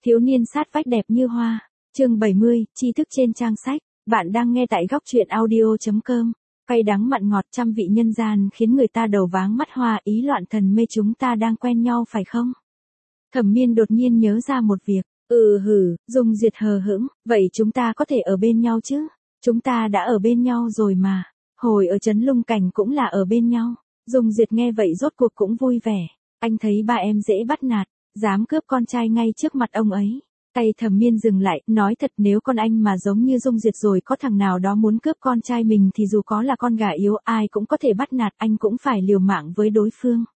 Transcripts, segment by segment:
Thiếu niên sát vách đẹp như hoa. Chương 70, tri thức trên trang sách. Bạn đang nghe tại góc truyện audio.com. Cay đắng mặn ngọt trăm vị nhân gian khiến người ta đầu váng mắt hoa, ý loạn thần mê, chúng ta đang quen nhau phải không? Thẩm Miên đột nhiên nhớ ra một việc. Dung Duyệt hờ hững, vậy chúng ta có thể ở bên nhau chứ? Chúng ta đã ở bên nhau rồi mà. Hồi ở Trấn Lung Cảnh cũng là ở bên nhau. Dung Duyệt nghe vậy rốt cuộc cũng vui vẻ. Anh thấy ba em dễ bắt nạt, dám cướp con trai ngay trước mặt ông ấy. Tay Thẩm Miên dừng lại, nói thật, nếu con anh mà giống như Dung Duyệt rồi có thằng nào đó muốn cướp con trai mình thì dù có là con gà yếu ai cũng có thể bắt nạt, anh cũng phải liều mạng với đối phương.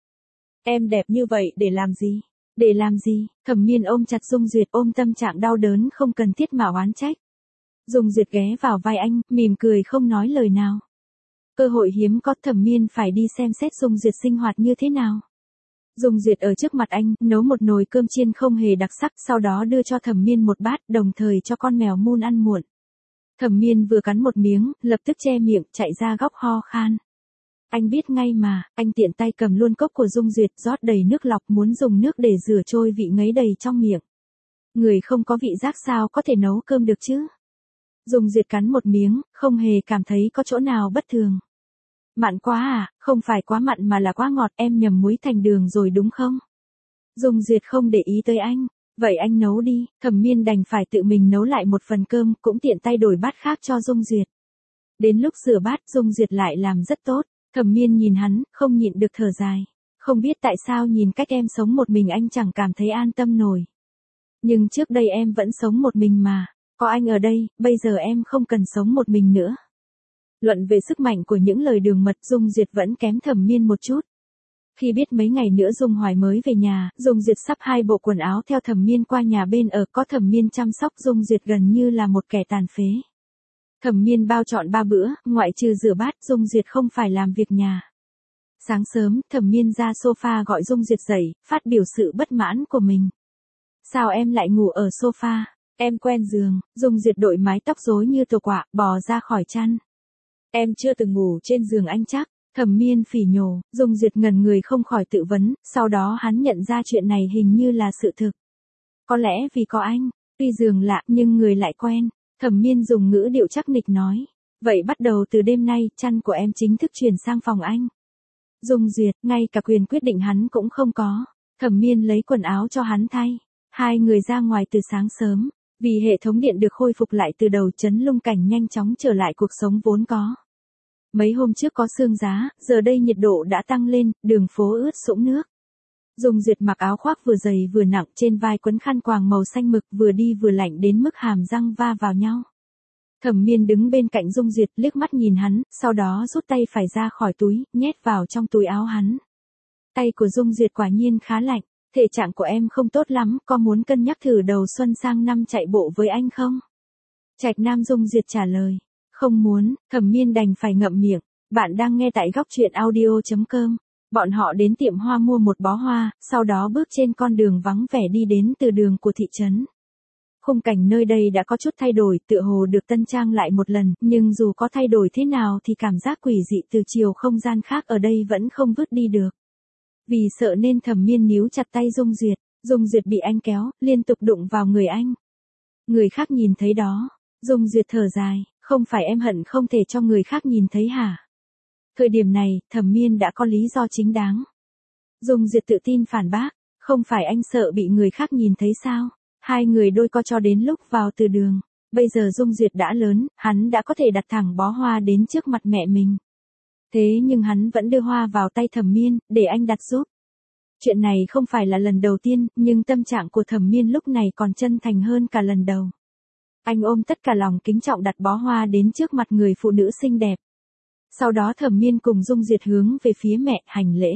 Em đẹp như vậy để làm gì? Để làm gì? Thẩm Miên ôm chặt Dung Duyệt, ôm tâm trạng đau đớn không cần thiết mà oán trách. Dung Duyệt ghé vào vai anh, mỉm cười không nói lời nào. Cơ hội hiếm có, Thẩm Miên phải đi xem xét Dung Duyệt sinh hoạt như thế nào. Dung Duyệt ở trước mặt anh, nấu một nồi cơm chiên không hề đặc sắc, sau đó đưa cho Thẩm Miên một bát, đồng thời cho con mèo Moon ăn muộn. Thẩm Miên vừa cắn một miếng, lập tức che miệng, chạy ra góc ho khan. Anh biết ngay mà, anh tiện tay cầm luôn cốc của Dung Duyệt, rót đầy nước lọc, muốn dùng nước để rửa trôi vị ngấy đầy trong miệng. Người không có vị giác sao có thể nấu cơm được chứ? Dung Duyệt cắn một miếng, không hề cảm thấy có chỗ nào bất thường. Mặn quá à? Không phải quá mặn mà là quá ngọt, em nhầm muối thành đường rồi đúng không? Dung Duyệt không để ý tới anh. Vậy anh nấu đi. Thẩm Miên đành phải tự mình nấu lại một phần cơm, cũng tiện tay đổi bát khác cho Dung Duyệt. Đến lúc rửa bát, Dung Duyệt lại làm rất tốt. Thẩm Miên nhìn hắn, không nhịn được thở dài. Không biết tại sao nhìn cách em sống một mình anh chẳng cảm thấy an tâm nổi. Nhưng trước đây em vẫn sống một mình mà. Có anh ở đây, bây giờ em không cần sống một mình nữa. Luận về sức mạnh của những lời đường mật, Dung Duyệt vẫn kém Thẩm Miên một chút. Khi biết mấy ngày nữa Dung Hoài mới về nhà, Dung Duyệt sắp 2 bộ quần áo theo Thẩm Miên qua nhà bên ở, có Thẩm Miên chăm sóc Dung Duyệt gần như là một kẻ tàn phế. Thẩm Miên bao trọn 3 bữa, ngoại trừ rửa bát, Dung Duyệt không phải làm việc nhà. Sáng sớm, Thẩm Miên ra sofa gọi Dung Duyệt dậy, phát biểu sự bất mãn của mình. Sao em lại ngủ ở sofa? Em quen giường. Dung Duyệt đội mái tóc rối như tổ quạ, bò ra khỏi chăn. Em chưa từng ngủ trên giường anh chắc. Thẩm Miên phỉ nhổ. Dung Duyệt ngẩn người không khỏi tự vấn, sau đó hắn nhận ra chuyện này hình như là sự thực. Có lẽ vì có anh, tuy giường lạ nhưng người lại quen. Thẩm Miên dùng ngữ điệu chắc nịch nói. Vậy bắt đầu từ đêm nay, chăn của em chính thức chuyển sang phòng anh. Dung Duyệt, ngay cả quyền quyết định hắn cũng không có. Thẩm Miên lấy quần áo cho hắn thay. Hai người ra ngoài từ sáng sớm. Vì hệ thống điện được khôi phục lại từ đầu, Trấn Lung Cảnh nhanh chóng trở lại cuộc sống vốn có. Mấy hôm trước có sương giá, giờ đây nhiệt độ đã tăng lên, đường phố ướt sũng nước. Dung Duyệt mặc áo khoác vừa dày vừa nặng, trên vai quấn khăn quàng màu xanh mực, vừa đi vừa lạnh đến mức hàm răng va vào nhau. Thẩm Miên đứng bên cạnh Dung Duyệt, liếc mắt nhìn hắn, sau đó rút tay phải ra khỏi túi, nhét vào trong túi áo hắn. Tay của Dung Duyệt quả nhiên khá lạnh. Thể trạng của em không tốt lắm, có muốn cân nhắc thử đầu xuân sang năm chạy bộ với anh không? Trạch Nam. Dung Duyệt trả lời. Không muốn. Thẩm Miên đành phải ngậm miệng. Bạn đang nghe tại góc truyện audio.com. Bọn họ đến tiệm hoa mua một bó hoa, sau đó bước trên con đường vắng vẻ đi đến từ đường của thị trấn. Khung cảnh nơi đây đã có chút thay đổi, tựa hồ được tân trang lại một lần, nhưng dù có thay đổi thế nào thì cảm giác quỷ dị từ chiều không gian khác ở đây vẫn không vứt đi được. Vì sợ nên Thẩm Miên níu chặt tay Dung Duyệt. Dung Duyệt bị anh kéo, liên tục đụng vào người anh. Người khác nhìn thấy đó. Dung Duyệt thở dài, không phải em hận không thể cho người khác nhìn thấy hả? Thời điểm này, Thẩm Miên đã có lý do chính đáng. Dung Duyệt tự tin phản bác, không phải anh sợ bị người khác nhìn thấy sao? Hai người đôi co cho đến lúc vào từ đường. Bây giờ Dung Duyệt đã lớn, hắn đã có thể đặt thẳng bó hoa đến trước mặt mẹ mình. Thế nhưng hắn vẫn đưa hoa vào tay Thẩm Miên, để anh đặt giúp. Chuyện này không phải là lần đầu tiên, nhưng tâm trạng của Thẩm Miên lúc này còn chân thành hơn cả lần đầu. Anh ôm tất cả lòng kính trọng đặt bó hoa đến trước mặt người phụ nữ xinh đẹp. Sau đó Thẩm Miên cùng Dung Duyệt hướng về phía mẹ, hành lễ.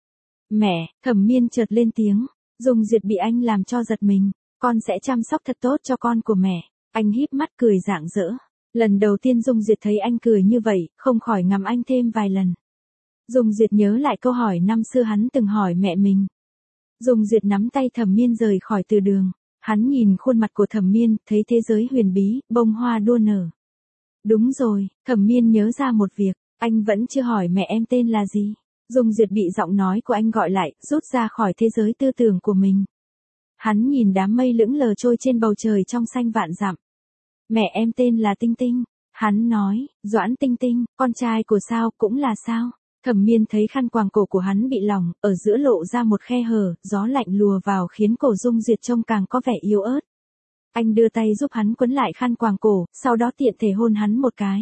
Mẹ. Thẩm Miên chợt lên tiếng. Dung Duyệt bị anh làm cho giật mình. Con sẽ chăm sóc thật tốt cho con của mẹ. Anh híp mắt cười rạng rỡ. Lần đầu tiên Dung Duyệt thấy anh cười như vậy, không khỏi ngắm anh thêm vài lần. Dung Duyệt nhớ lại câu hỏi năm xưa hắn từng hỏi mẹ mình. Dung Duyệt nắm tay Thẩm Miên rời khỏi từ đường. Hắn nhìn khuôn mặt của Thẩm Miên, thấy thế giới huyền bí, bông hoa đua nở. Đúng rồi, Thẩm Miên nhớ ra một việc, anh vẫn chưa hỏi mẹ em tên là gì. Dung Duyệt bị giọng nói của anh gọi lại, rút ra khỏi thế giới tư tưởng của mình. Hắn nhìn đám mây lững lờ trôi trên bầu trời trong xanh vạn dặm. Mẹ em tên là Tinh Tinh. Hắn nói, Doãn Tinh Tinh, con trai của sao cũng là sao. Thẩm Miên thấy khăn quàng cổ của hắn bị lỏng, ở giữa lộ ra một khe hở, gió lạnh lùa vào khiến cổ Dung Duyệt trông càng có vẻ yếu ớt. Anh đưa tay giúp hắn quấn lại khăn quàng cổ, sau đó tiện thể hôn hắn một cái.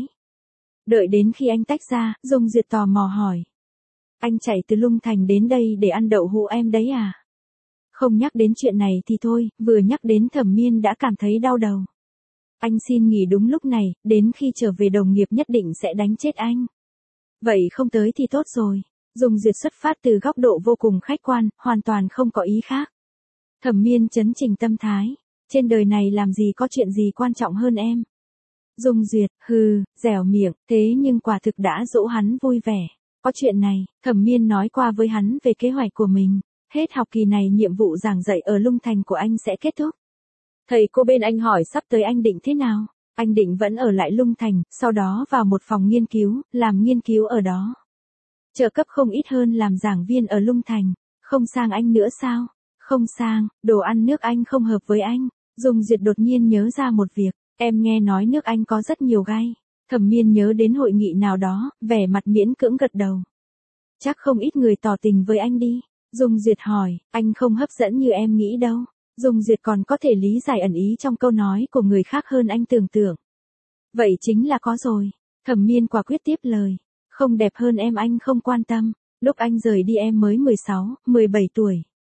Đợi đến khi anh tách ra, Dung Duyệt tò mò hỏi. Anh chạy từ Lung Thành đến đây để ăn đậu hũ em đấy à? Không nhắc đến chuyện này thì thôi, vừa nhắc đến Thẩm Miên đã cảm thấy đau đầu. Anh xin nghỉ đúng lúc này, đến khi trở về đồng nghiệp nhất định sẽ đánh chết anh. Vậy không tới thì tốt rồi. Dung Duyệt xuất phát từ góc độ vô cùng khách quan, hoàn toàn không có ý khác. Thẩm Miên chấn chỉnh tâm thái. Trên đời này làm gì có chuyện gì quan trọng hơn em. Dung Duyệt, dẻo miệng, thế nhưng quả thực đã dỗ hắn vui vẻ. Có chuyện này, Thẩm Miên nói qua với hắn về kế hoạch của mình. Hết học kỳ này nhiệm vụ giảng dạy ở Lung Thành của anh sẽ kết thúc. Thầy cô bên anh hỏi sắp tới anh định thế nào? Anh định vẫn ở lại Lung Thành, sau đó vào một phòng nghiên cứu, làm nghiên cứu ở đó. Trợ cấp không ít hơn làm giảng viên ở Lung Thành. Không sang anh nữa sao? Không sang, đồ ăn nước Anh không hợp với anh. Dung Duyệt đột nhiên nhớ ra một việc. Em nghe nói nước Anh có rất nhiều gai. Thẩm Miên nhớ đến hội nghị nào đó, vẻ mặt miễn cưỡng gật đầu. Chắc không ít người tỏ tình với anh đi. Dung Duyệt hỏi, anh không hấp dẫn như em nghĩ đâu. Dung Duyệt còn có thể lý giải ẩn ý trong câu nói của người khác hơn anh tưởng tượng. Vậy chính là có rồi. Thẩm Miên quả quyết tiếp lời. Không đẹp hơn em anh không quan tâm. Lúc anh rời đi em mới 16, 17 tuổi.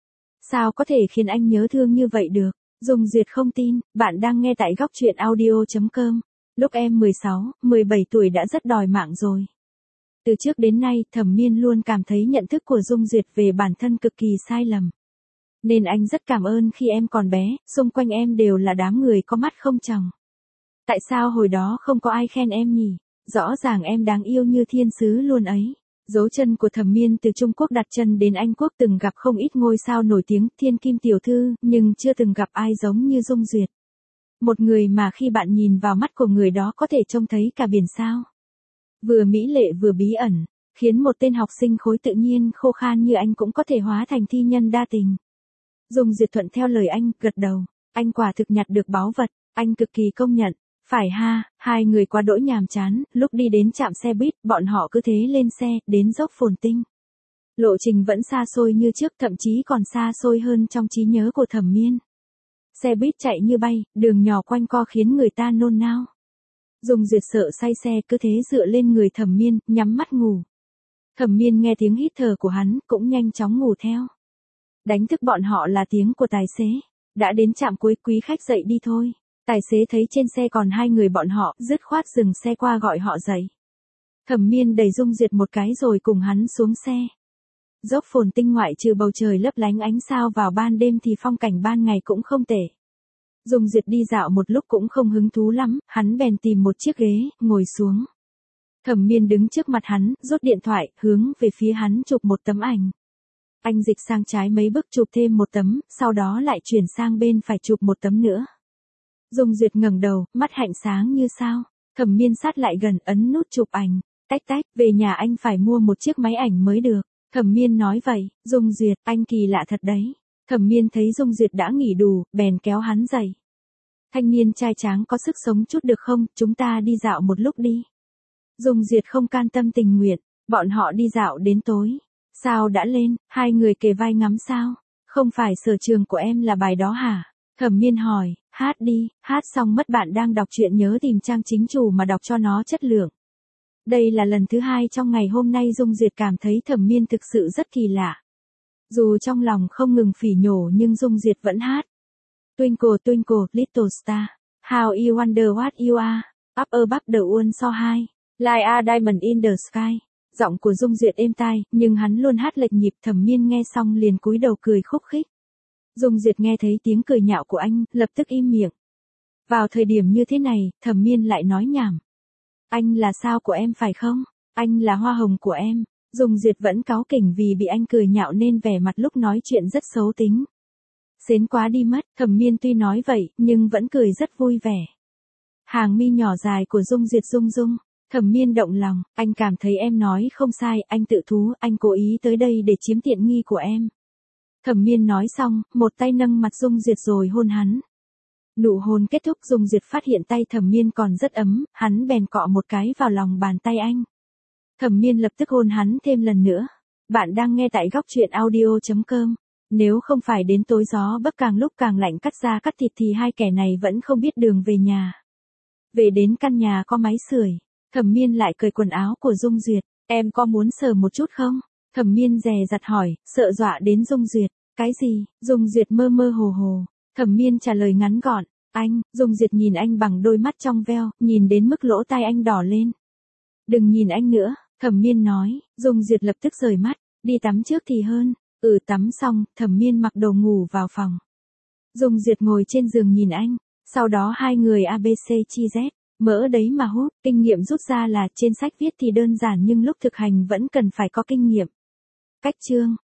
Sao có thể khiến anh nhớ thương như vậy được? Dung Duyệt không tin, bạn đang nghe tại góc truyện audio.com. Lúc em 16, 17 tuổi đã rất đòi mạng rồi. Từ trước đến nay, Thẩm Miên luôn cảm thấy nhận thức của Dung Duyệt về bản thân cực kỳ sai lầm. Nên anh rất cảm ơn khi em còn bé, xung quanh em đều là đám người có mắt không tròng. Tại sao hồi đó không có ai khen em nhỉ? Rõ ràng em đáng yêu như thiên sứ luôn ấy. Dấu chân của Thẩm Miên từ Trung Quốc đặt chân đến Anh Quốc từng gặp không ít ngôi sao nổi tiếng, thiên kim tiểu thư, nhưng chưa từng gặp ai giống như Dung Duyệt. Một người mà khi bạn nhìn vào mắt của người đó có thể trông thấy cả biển sao. Vừa mỹ lệ vừa bí ẩn, khiến một tên học sinh khối tự nhiên khô khan như anh cũng có thể hóa thành thi nhân đa tình. Dung Duyệt thuận theo lời anh, gật đầu. Anh quả thực nhặt được báu vật, anh cực kỳ công nhận. Phải ha, hai người quá đỗi nhàm chán, lúc đi đến trạm xe buýt, bọn họ cứ thế lên xe, đến dốc Phồn Tinh. Lộ trình vẫn xa xôi như trước, thậm chí còn xa xôi hơn trong trí nhớ của Thẩm Miên. Xe buýt chạy như bay, đường nhỏ quanh co khiến người ta nôn nao. Dung Duyệt sợ say xe cứ thế dựa lên người Thẩm Miên, nhắm mắt ngủ. Thẩm Miên nghe tiếng hít thở của hắn, cũng nhanh chóng ngủ theo. Đánh thức bọn họ là tiếng của tài xế. Đã đến trạm cuối, quý khách dậy đi thôi. Tài xế thấy trên xe còn hai người bọn họ, dứt khoát dừng xe qua gọi họ dậy. Thẩm Miên đẩy Dung Duyệt một cái rồi cùng hắn xuống xe. Dốc Phồn Tinh ngoại trừ bầu trời lấp lánh ánh sao vào ban đêm thì phong cảnh ban ngày cũng không tệ. Dung Duyệt đi dạo một lúc cũng không hứng thú lắm, hắn bèn tìm một chiếc ghế, ngồi xuống. Thẩm Miên đứng trước mặt hắn, rút điện thoại, hướng về phía hắn chụp một tấm ảnh. Anh dịch sang trái mấy bước chụp thêm một tấm, sau đó lại chuyển sang bên phải chụp một tấm nữa. Dung Duyệt ngẩng đầu, mắt hạnh sáng như sao. Thẩm Miên sát lại gần, ấn nút chụp ảnh. Tách tách, về nhà anh phải mua một chiếc máy ảnh mới được. Thẩm Miên nói vậy. Dung Duyệt, anh kỳ lạ thật đấy. Thẩm Miên thấy Dung Duyệt đã nghỉ đủ, bèn kéo hắn dậy. Thanh niên trai tráng có sức sống chút được không, chúng ta đi dạo một lúc đi. Dung Duyệt không can tâm tình nguyện, bọn họ đi dạo đến tối. Sao đã lên, hai người kề vai ngắm sao? Không phải sở trường của em là bài đó hả? Thẩm Miên hỏi, hát đi, hát xong mất bạn đang đọc truyện nhớ tìm trang chính chủ mà đọc cho nó chất lượng. Đây là lần thứ hai trong ngày hôm nay Dung Duyệt cảm thấy Thẩm Miên thực sự rất kỳ lạ. Dù trong lòng không ngừng phỉ nhổ nhưng Dung Duyệt vẫn hát. Twinkle twinkle little star, how you wonder what you are, up above the world so high, like a diamond in the sky. Giọng của Dung Duyệt êm tai, nhưng hắn luôn hát lệch nhịp. Thẩm Miên nghe xong liền cúi đầu cười khúc khích. Dung Duyệt nghe thấy tiếng cười nhạo của anh, lập tức im miệng. Vào thời điểm như thế này, Thẩm Miên lại nói nhảm. Anh là sao của em phải không? Anh là hoa hồng của em. Dung Duyệt vẫn cáu kỉnh vì bị anh cười nhạo nên vẻ mặt lúc nói chuyện rất xấu tính. Xến quá đi mất, Thẩm Miên tuy nói vậy, nhưng vẫn cười rất vui vẻ. Hàng mi nhỏ dài của Dung Duyệt rung rung. Thẩm Miên động lòng, anh cảm thấy em nói không sai, anh tự thú, anh cố ý tới đây để chiếm tiện nghi của em. Thẩm Miên nói xong, một tay nâng mặt Dung Duyệt rồi hôn hắn. Nụ hôn kết thúc, Dung Duyệt phát hiện tay Thẩm Miên còn rất ấm, hắn bèn cọ một cái vào lòng bàn tay anh. Thẩm Miên lập tức hôn hắn thêm lần nữa. Bạn đang nghe tại góc truyện audio.com. Nếu không phải đến tối gió Bắc càng lúc càng lạnh cắt da cắt thịt thì hai kẻ này vẫn không biết đường về nhà. Về đến căn nhà có máy sưởi, Thẩm Miên lại cởi quần áo của Dung Duyệt. Em có muốn sờ một chút không? Thẩm Miên dè dặt hỏi, sợ dọa đến Dung Duyệt. Cái gì? Dung Duyệt mơ mơ hồ hồ. Thẩm Miên trả lời ngắn gọn, anh. Dung Duyệt nhìn anh bằng đôi mắt trong veo, nhìn đến mức lỗ tai anh đỏ lên. Đừng nhìn anh nữa, Thẩm Miên nói. Dung Duyệt lập tức rời mắt, đi tắm trước thì hơn. Tắm xong, Thẩm Miên mặc đồ ngủ vào phòng. Dung Duyệt ngồi trên giường nhìn anh, sau đó hai người ABC chi Z, mỡ đấy mà hút, kinh nghiệm rút ra là trên sách viết thì đơn giản nhưng lúc thực hành vẫn cần phải có kinh nghiệm. Cách chương